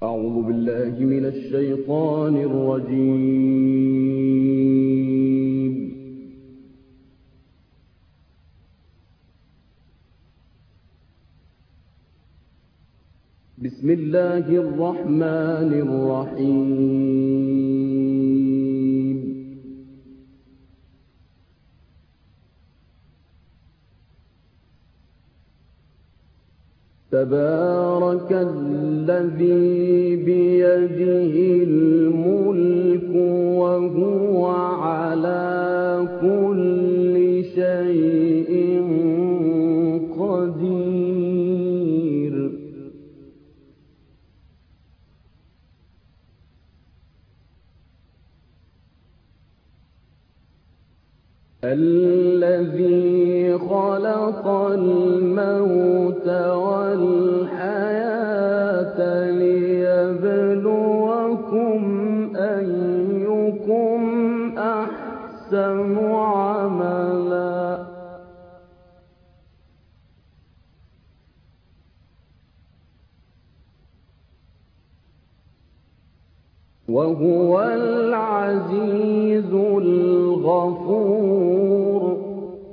أعوذ بالله من الشيطان الرجيم. بسم الله الرحمن الرحيم. تبارك الذي بيده الملك وهو على كل شيء قدير. الذي خلق الموت والحياة ليبلوكم أيكم أحسن عملا وهو العزيز الغفور.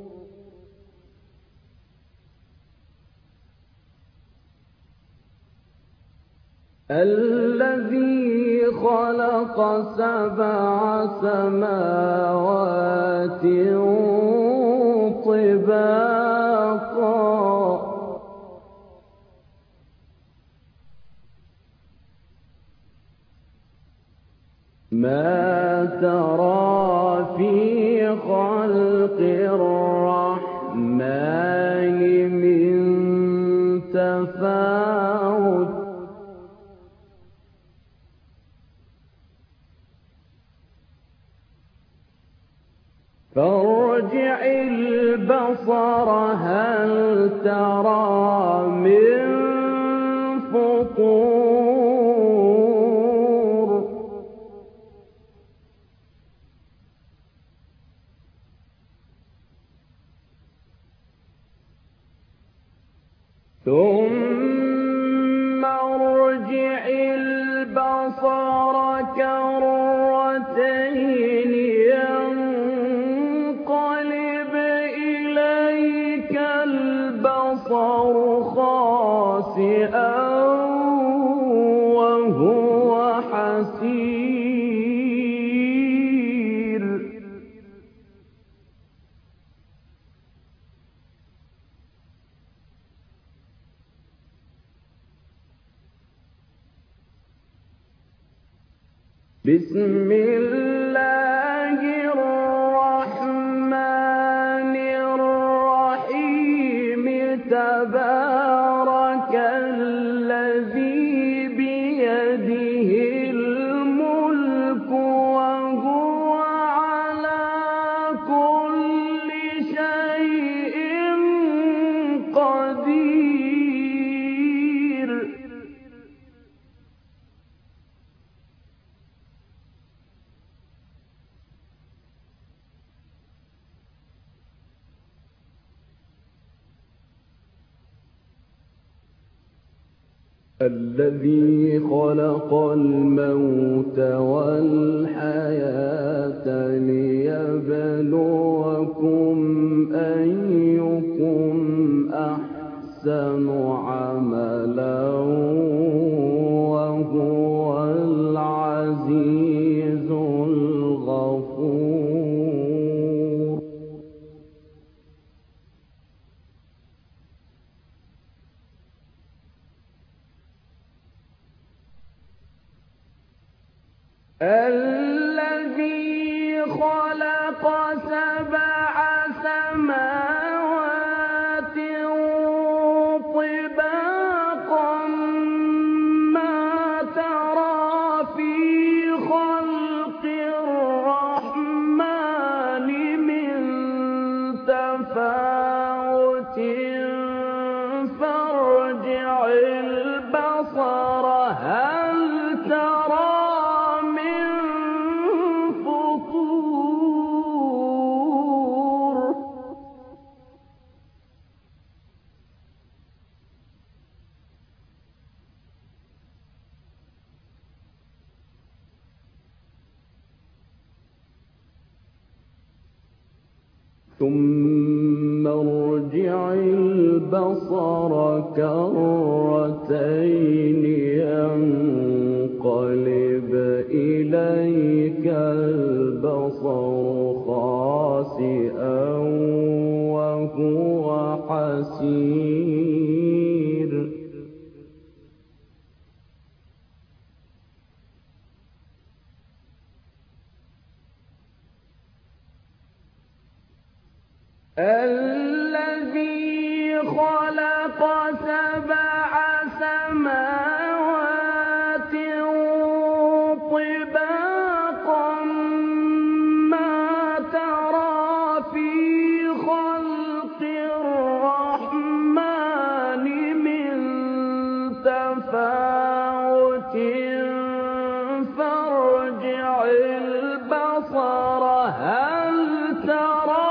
الذي خلق 7 سماوات طباقا ما ترى في خلق الرحمن من تفاوت فارجع البصر هل ترى من فطور ثم ارجع البصر كرتين ينقلب إليك البصر خاسئا وهو حسير. بسم الله الرحمن الرحيم. تبارك الذي بيده الملك وهو على كل شيء قدير. الذي خلق الموت والحياة ليبلوكم أيكم أحسن عملا وهو العزيز الغفور. الذي خلق 7 سماوات طباقا ما ترى في خلق الرحمن من تفاوت فارجع البصر هل ترى ثم ارجع البصر كرتين ينقلب إليك البصر خاسئا وهو حسير الذي خلق سبع سماوات طباقا ما ترى في خلق الرحمن من تفاوت فارجع البصر هل ترى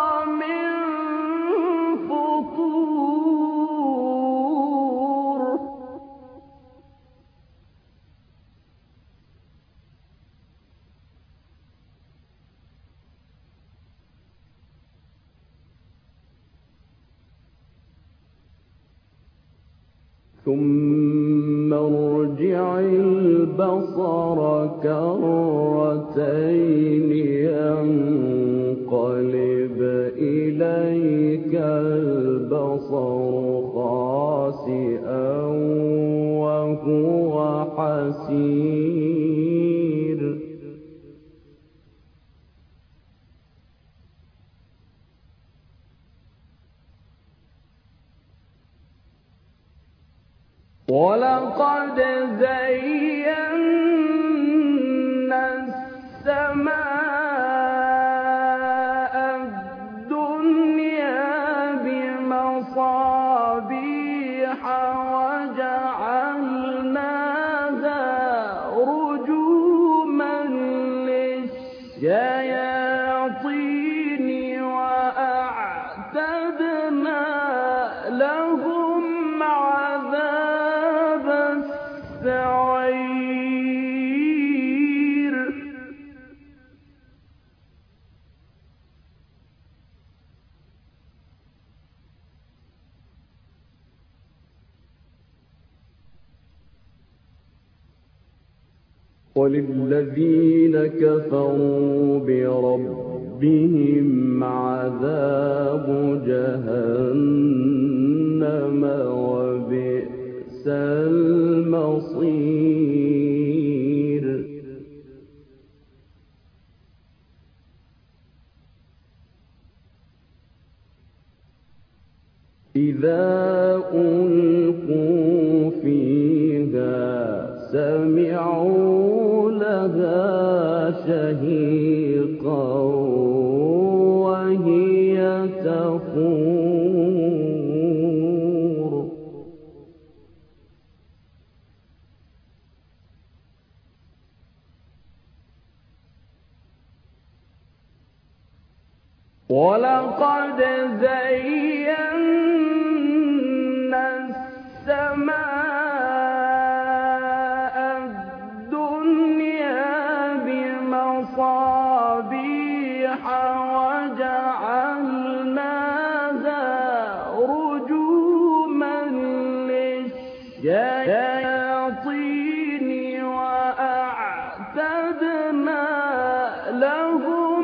ثم ارجع البصر كرتين ينقلب إليك البصر خاسئا وهو حسير ولقد زينا السماء الدنيا بمصابيح وجعلناها رجوما للشياطين وأعتدنا لهم عذاب السعير وللذين كفروا بربهم عذاب جهنم وبئس المصير إذا ألقوا فيها سمعوا لها شهيقا وهي تفور ولقد زينا السماء الدنيا بمصابيح وجعلناها رجوما للشياطين وأعتدنا لهم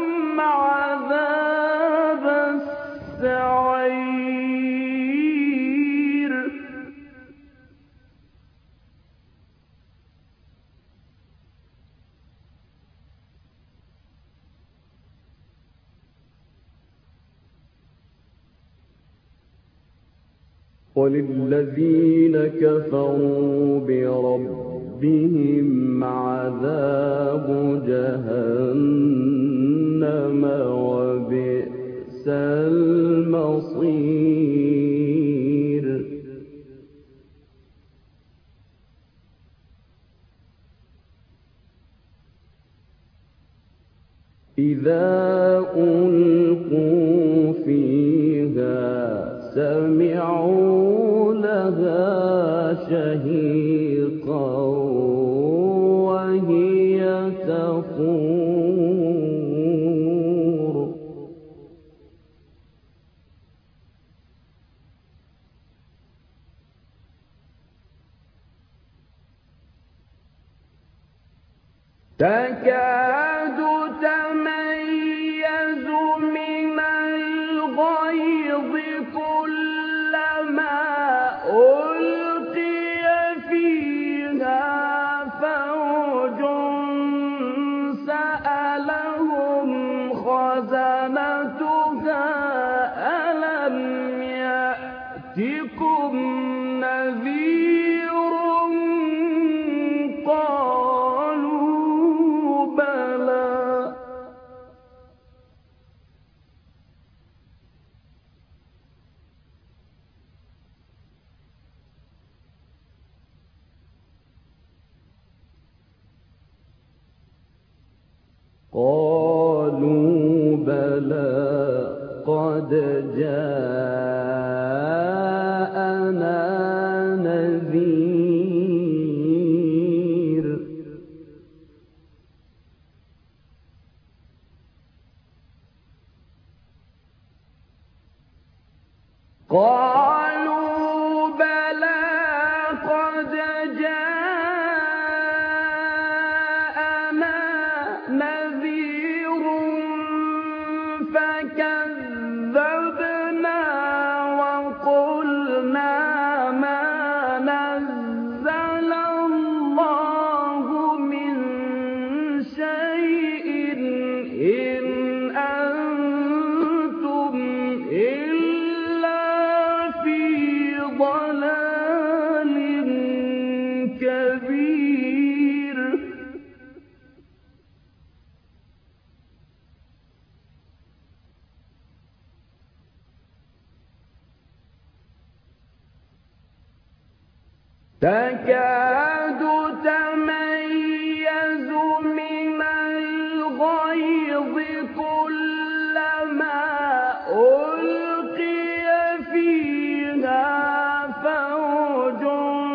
عذاب السعير وللذين كفروا بربهم عذاب جهنم وبئس المصير إذا ألقوا فيها سمعوا لها شهيقا وهي تفور تكاد تميز من الغيظ كلما ألقي فيها فوج سألهم خزنتها ألم يأتكم نذير قالوا بلى قد جاءنا نذير قالوا بلى قد جاءنا نذير فكذبنا وقلنا ما نزل الله من شيء إن أنتم إلا في ضلال كبير تكاد تميز من الغيظ كلما ألقي فيها فوج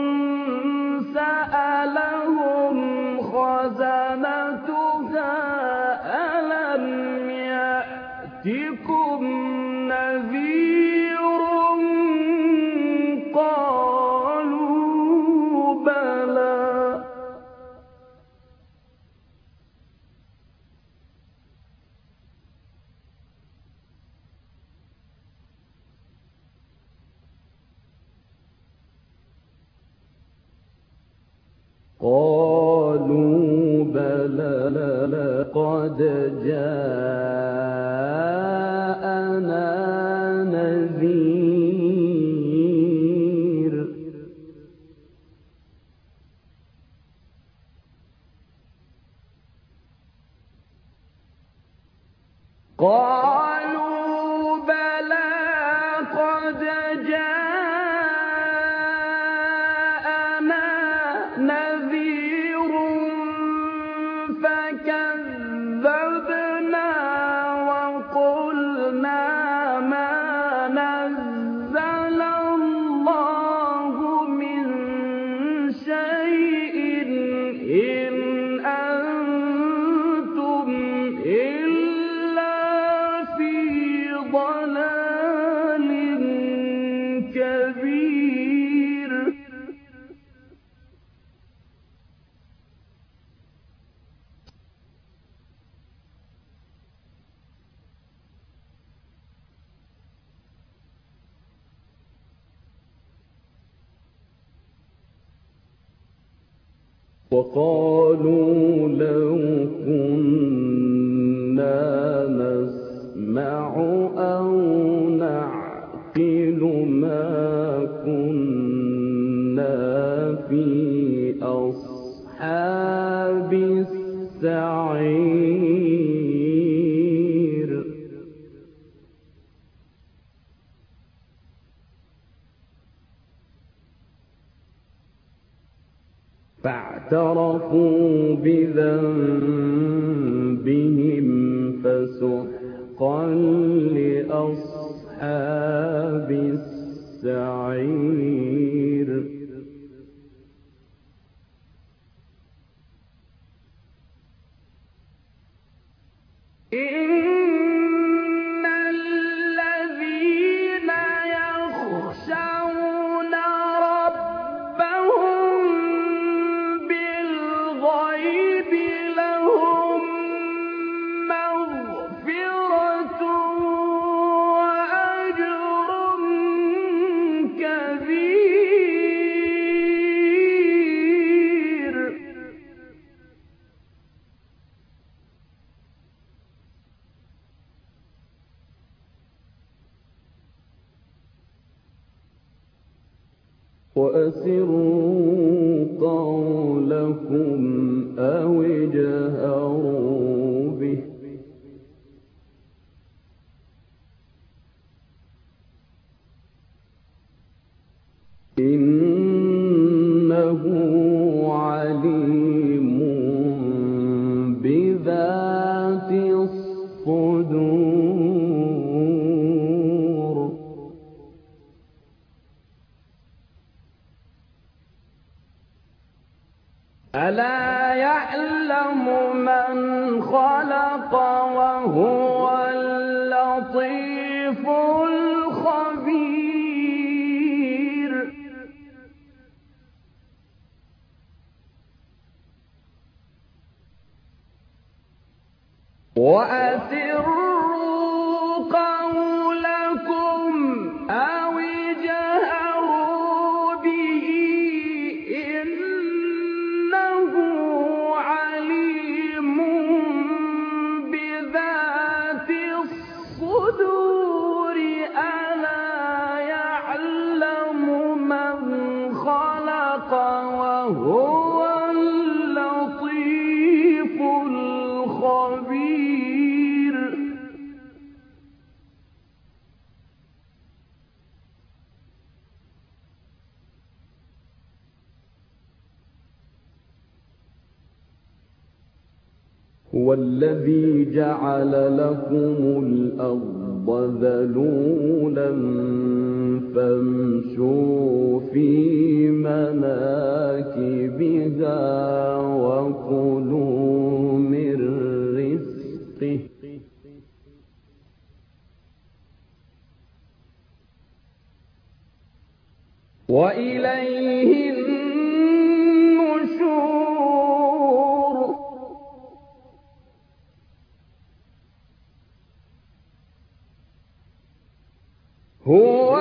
سألهم خزنتها ألم يأتكم نذير قالوا بلى قد جاءنا نذير قالوا بلى قد جاءنا نذير فكذبنا وقلنا ما نزل الله من شيء إن أنتم إلا في ضلال كبير وقالوا لو كنا نسمع أو نعقل ما كنا في أصحاب السعير فاعترفوا بذنبهم فسحقا لأصحاب السعير إن الذين يخشون ربهم بالغيب لهم وأسروا قولكم أو اجهروا به إنه عليم بذات الصدور ألا يعلم من خلق وهو اللطيف الخبير وأسروا قولكم أو اجهروا به إنه عليم بذات الصدور ألا يعلم من خلق وهو اللطيف الخبير هو الذي جعل لكم الأرض ذلولا فامشوا في مناكبها وكلوا من رزقه وإليه النشور هو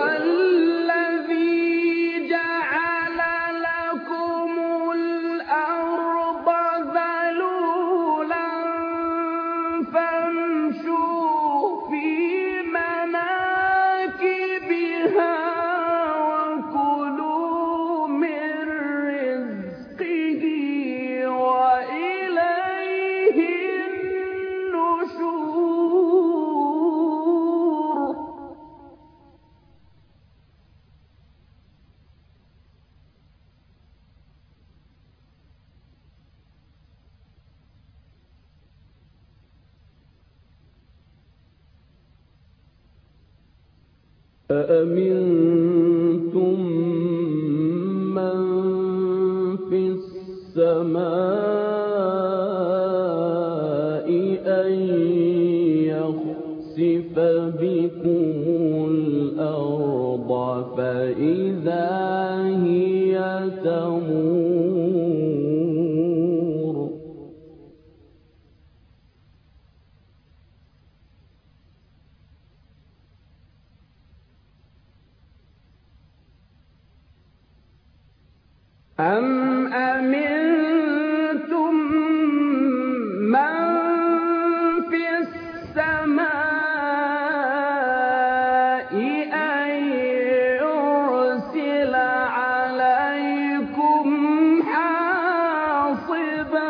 الذي جعل لكم الأرض ذلولا فامشوا في مناكبها وكلوا من رزقه وإليه النشور أأمنتم من في السماء أن يخسف بكم الأرض فإذا هي تمور أم أمنتم من في السماء أن يرسل عليكم حاصبا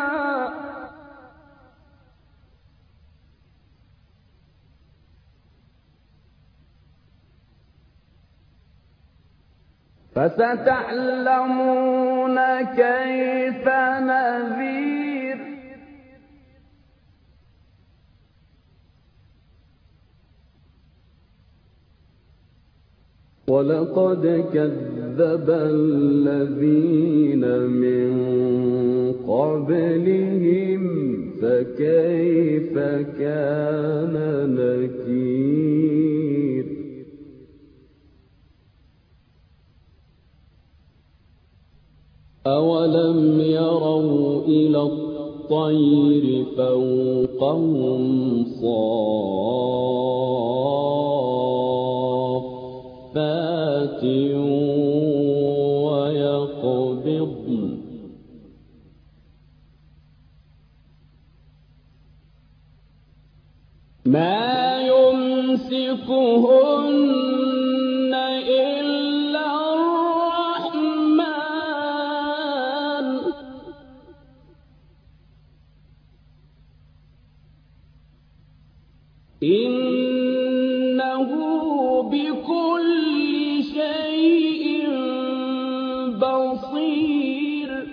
فستعلمون كيف نذير ولقد كذب الذين من قبلهم فكيف كان نكير أولم يروا إلى الطير فوقهم صافات ويقبضن ما يمسكهن إلا الرحمن إنه بكل شيء بصير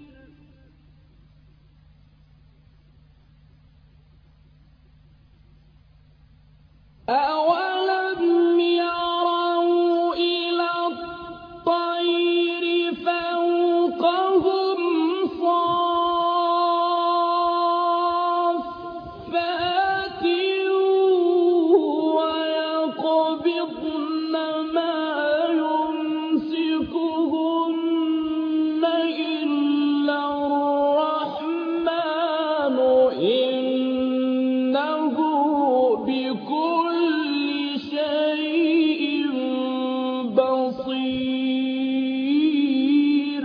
أولم يروا إلى الطير فوقهم صافات ويقبضن ما يمسكهن إلا الرحمن إنه بكل شيء بصير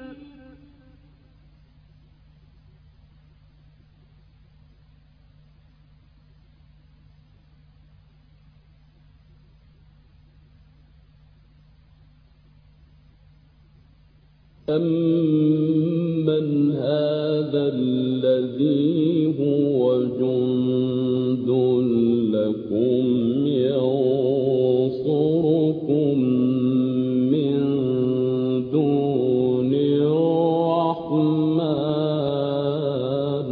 أمن هذا الذي هو جند لكم ينصركم من دون الرحمن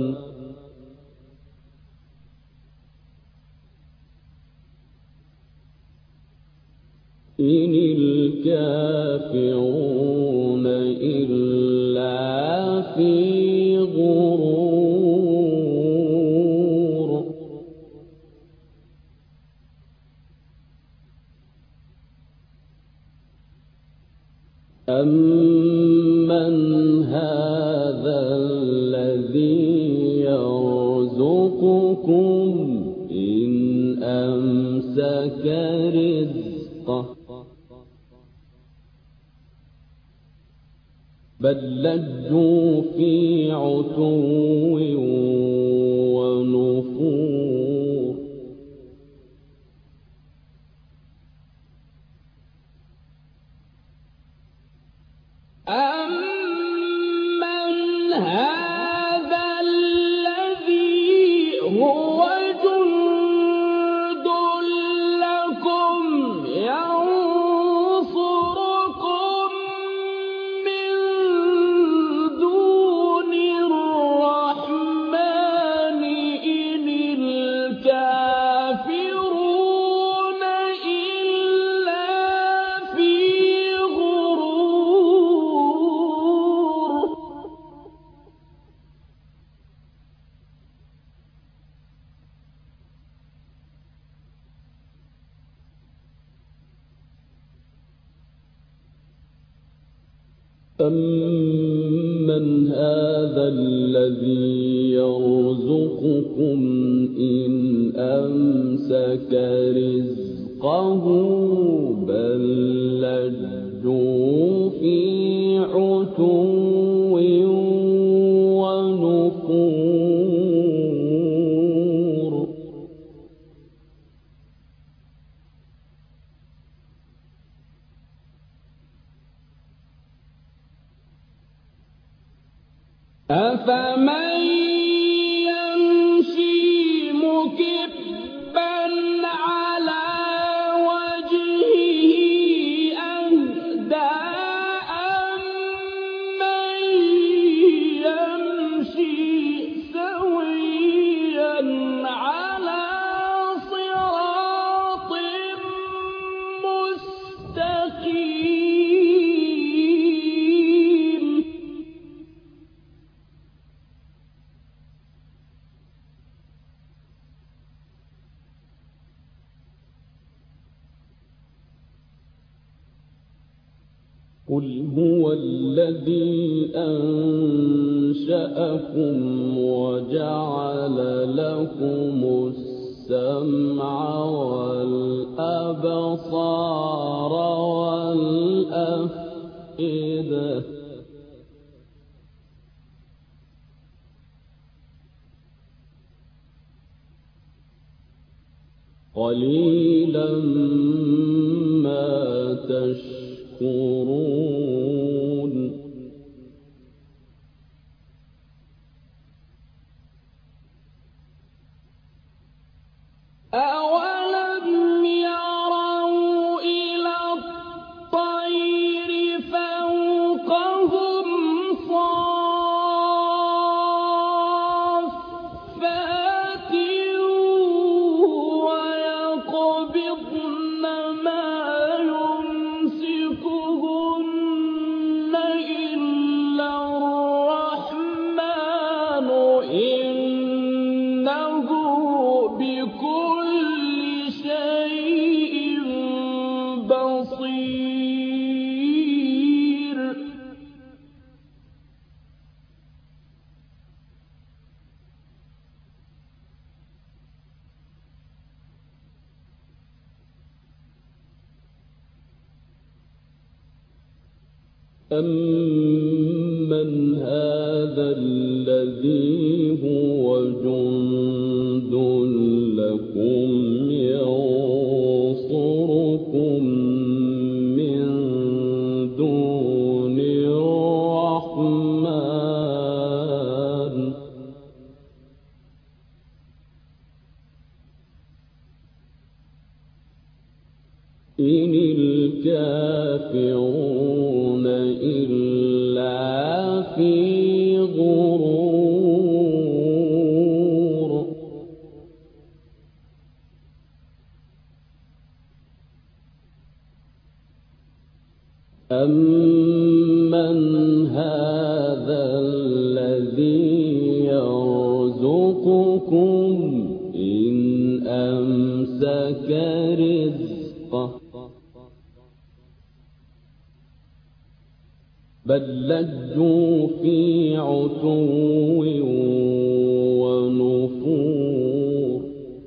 إن الكافرون إلا في غرور أمن هذا الذي يرزقكم إن أمسك رزقه بل لجوا في عتو ونفور أمن هذا الذي هو جند لكم ينصركم من دون الرحمن إن الكافرون إلا في غرور أمن هذا الذي يرزقكم إن أمسك رزقه بل لجوا في عتو ونفور أفمن يمشي مكبا على وجهه أهدى أمن يمشي سويا على صراط مستقيم قل هو الذي أنشأكم وجعل لكم السمع والأبصار والأفئدة قليلا ما تشكرون أَمَّنْ هَذَا الَّذِي هُوَ جُندٌ لَّكُمْ يَنصُرُكُم مِّن دُونِ الرَّحْمَٰنِ إِنِ الْكَافِرُونَ إِلَّا فِي غُرُورٍ أَمَّنْ هَذَا الَّذِي يَرْزُقُكُمْ إِنْ أَمْسَكَ رِزْقَهُ بَل لَّجُّوا فِي عُتُوٍّ وَنُفُورٍ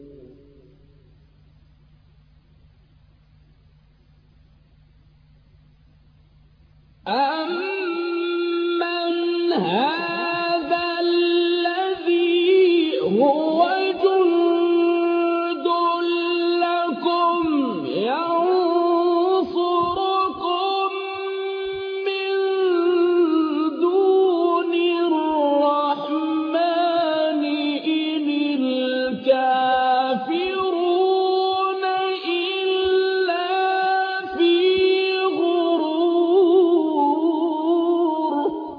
أَمَّنْ هَذَا الَّذِي هُوَ جُندٌ لَّكُمْ يَنصُرُكُم مِّن دُونِ الرَّحْمَٰنِ إِنِ الْكَافِرُونَ إِلَّا فِي غُرُورٍ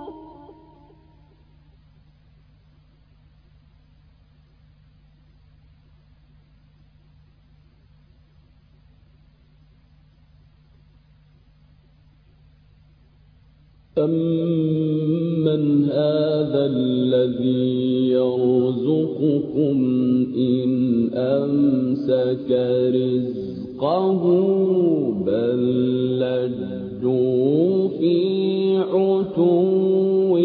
أَمَّنْ هَذَا الَّذِي يَرْزُقُكُمْ إِنْ أَمْسَكَ رِزْقَهُ بَل لَّجُّوا فِي عُتُوٍّ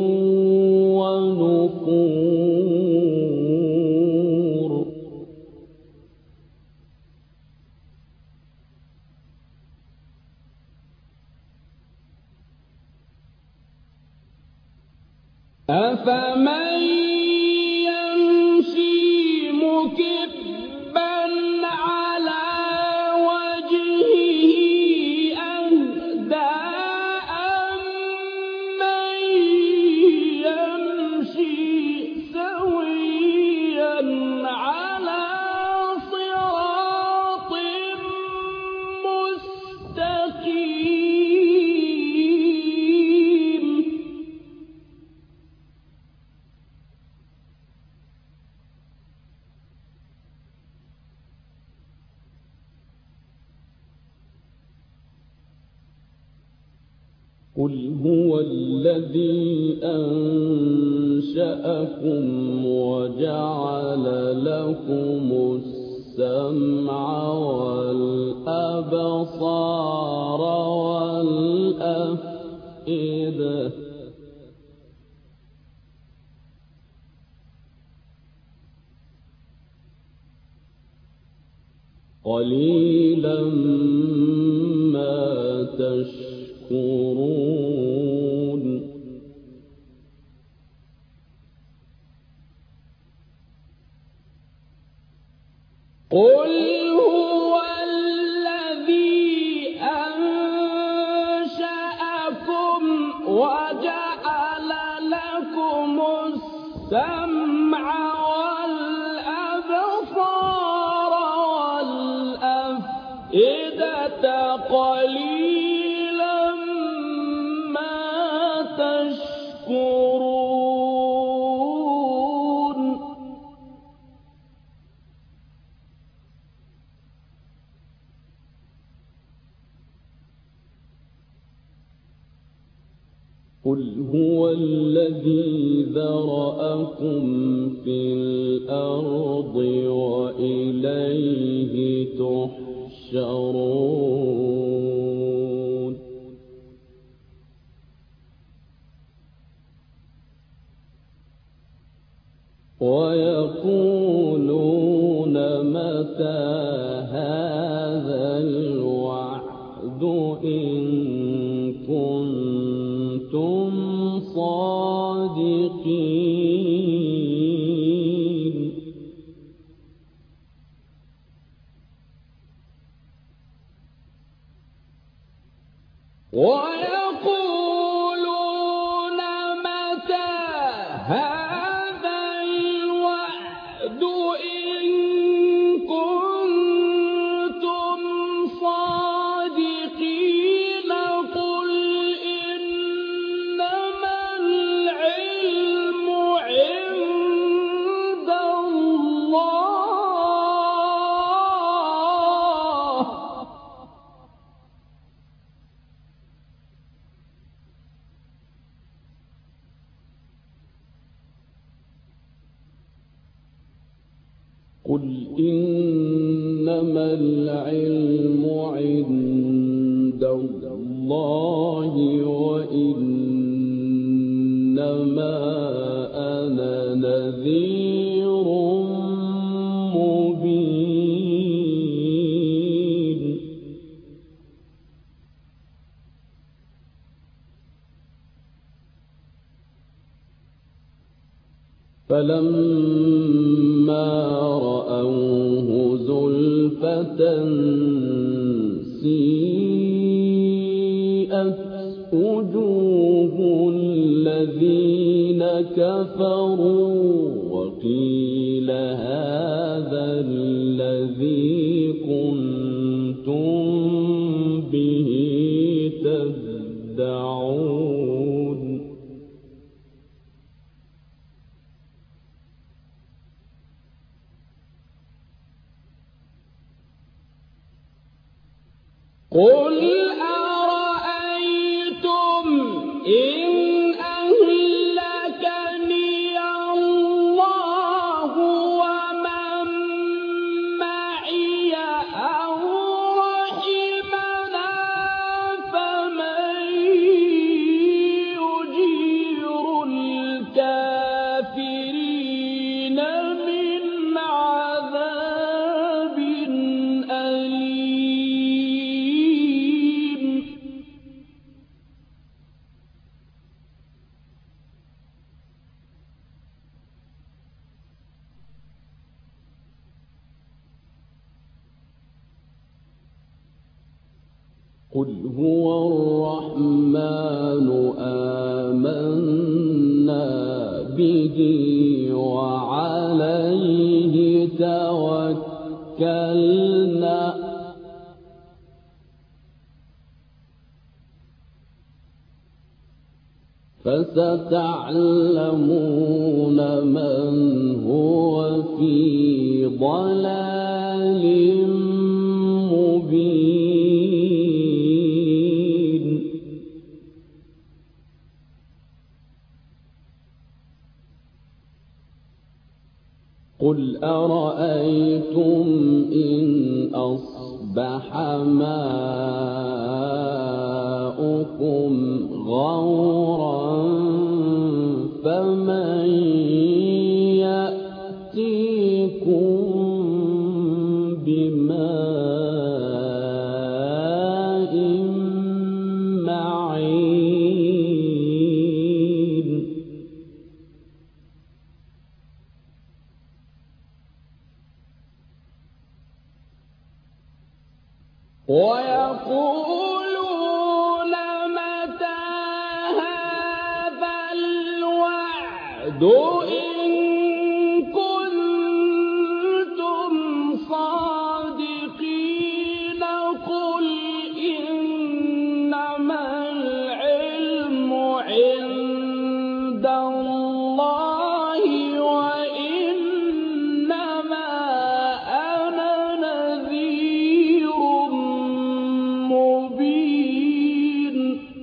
وَنُفُورٍ أَفَمَن يَمْشِي مُكِبًّا عَلَىٰ وَجْهِهِ أَهْدَىٰ أَمَّن يَمْشِي سَوِيًّا عَلَىٰ صِرَاطٍ مُّسْتَقِيمٍ قُلْ هُوَ الَّذِي أَنشَأَكُمْ وَجَعَلَ لَكُمُ السَّمْعَ وَالْأَبْصَارَ وَالْأَفْئِدَةَ قَلِيلًا مَّا تَشْكُرُونَ قُلْ هُوَ الَّذِي أَنشَأَكُمْ وَجَعَلَ لَكُمُ السَّمْعَ وَالْأَبْصَارَ وَالْأَفْئِدَةَ قَلِيلًا مَّا تَشْكُرُونَ قُلْ هُوَ الَّذِي ذَرَأَكُمْ فِي الْأَرْضِ وَإِلَيْهِ تُحْشَرُونَ وَيَقُولُونَ مَتَىٰ هَٰذَا الْوَعْدُ إِن كُنتُمْ ويقولون متى هذا الوعد إن كنتم صادقين قل إنما العلم عند الله قل إنما العلم عند الله وإنما أنا نذير مبين فلما رأوه زلفة سيئت وجوه الذين كفروا وقيل هذا الذي كنتم به تدعون قل أرأيتم إن أهلكني الله ومن معي أو رحمنا فمن يجير الكافرين من عذاب أليم قل هو الرحمن آمنا به وعليه توكلنا فستعلمون من هو في ضلال مبين قل أرأيتم إن أصبح ماؤكم غورا فمن يأتيكم بماء معين ويقولون متى هذا الوعد إن كنتم صادقين قل إنما العلم عند الله وإنما أنا نذير مبين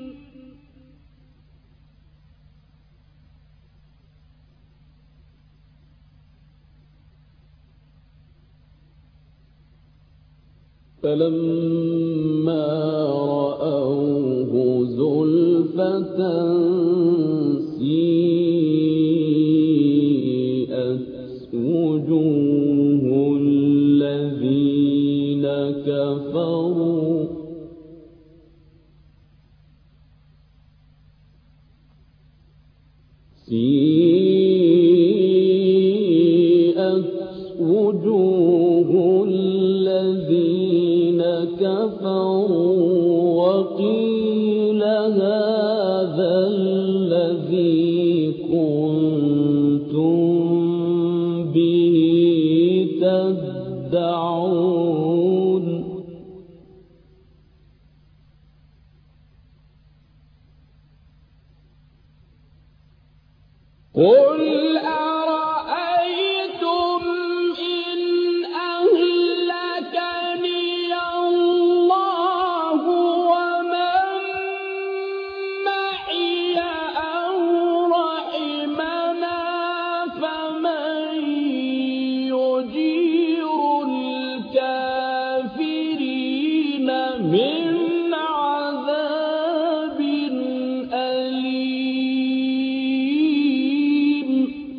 فلما رأوه زلفة سيئت وجوه الذين كفروا سيئت قل أرأيتم إن أهلكني الله ومن معي أو رحمنا فمن يجير الكافرين من عذاب أليم.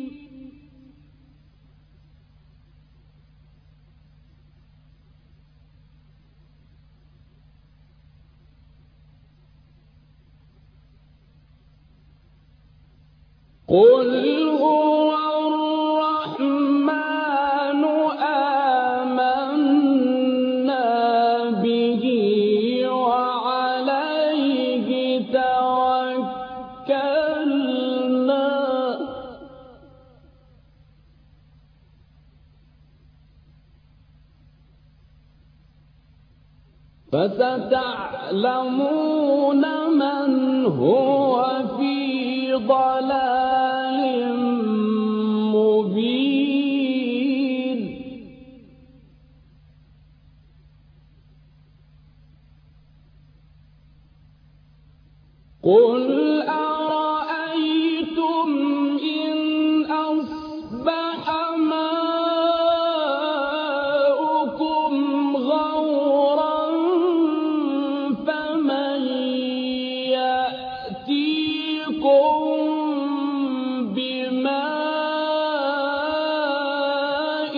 قل هو الرحمن آمنا به وعليه توكلنا فستعلمون من هو في ضلال مبين. قل أرأيتم إن أصبح ماؤكم غورا فمن يأتيكم بماء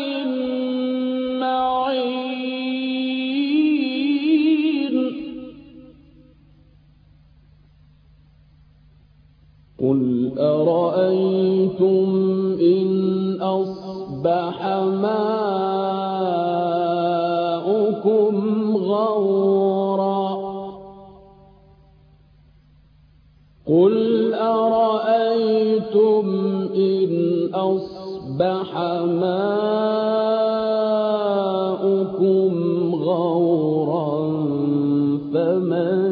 معين. قل أرأيتم إن أصبح ماؤكم غورا قل أرأيتم إن أصبح ماؤكم غورا فمن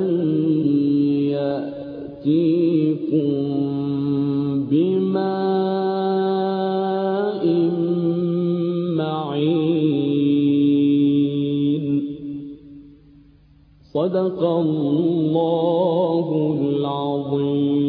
يأتيكم بماء معين. صدق الله العظيم.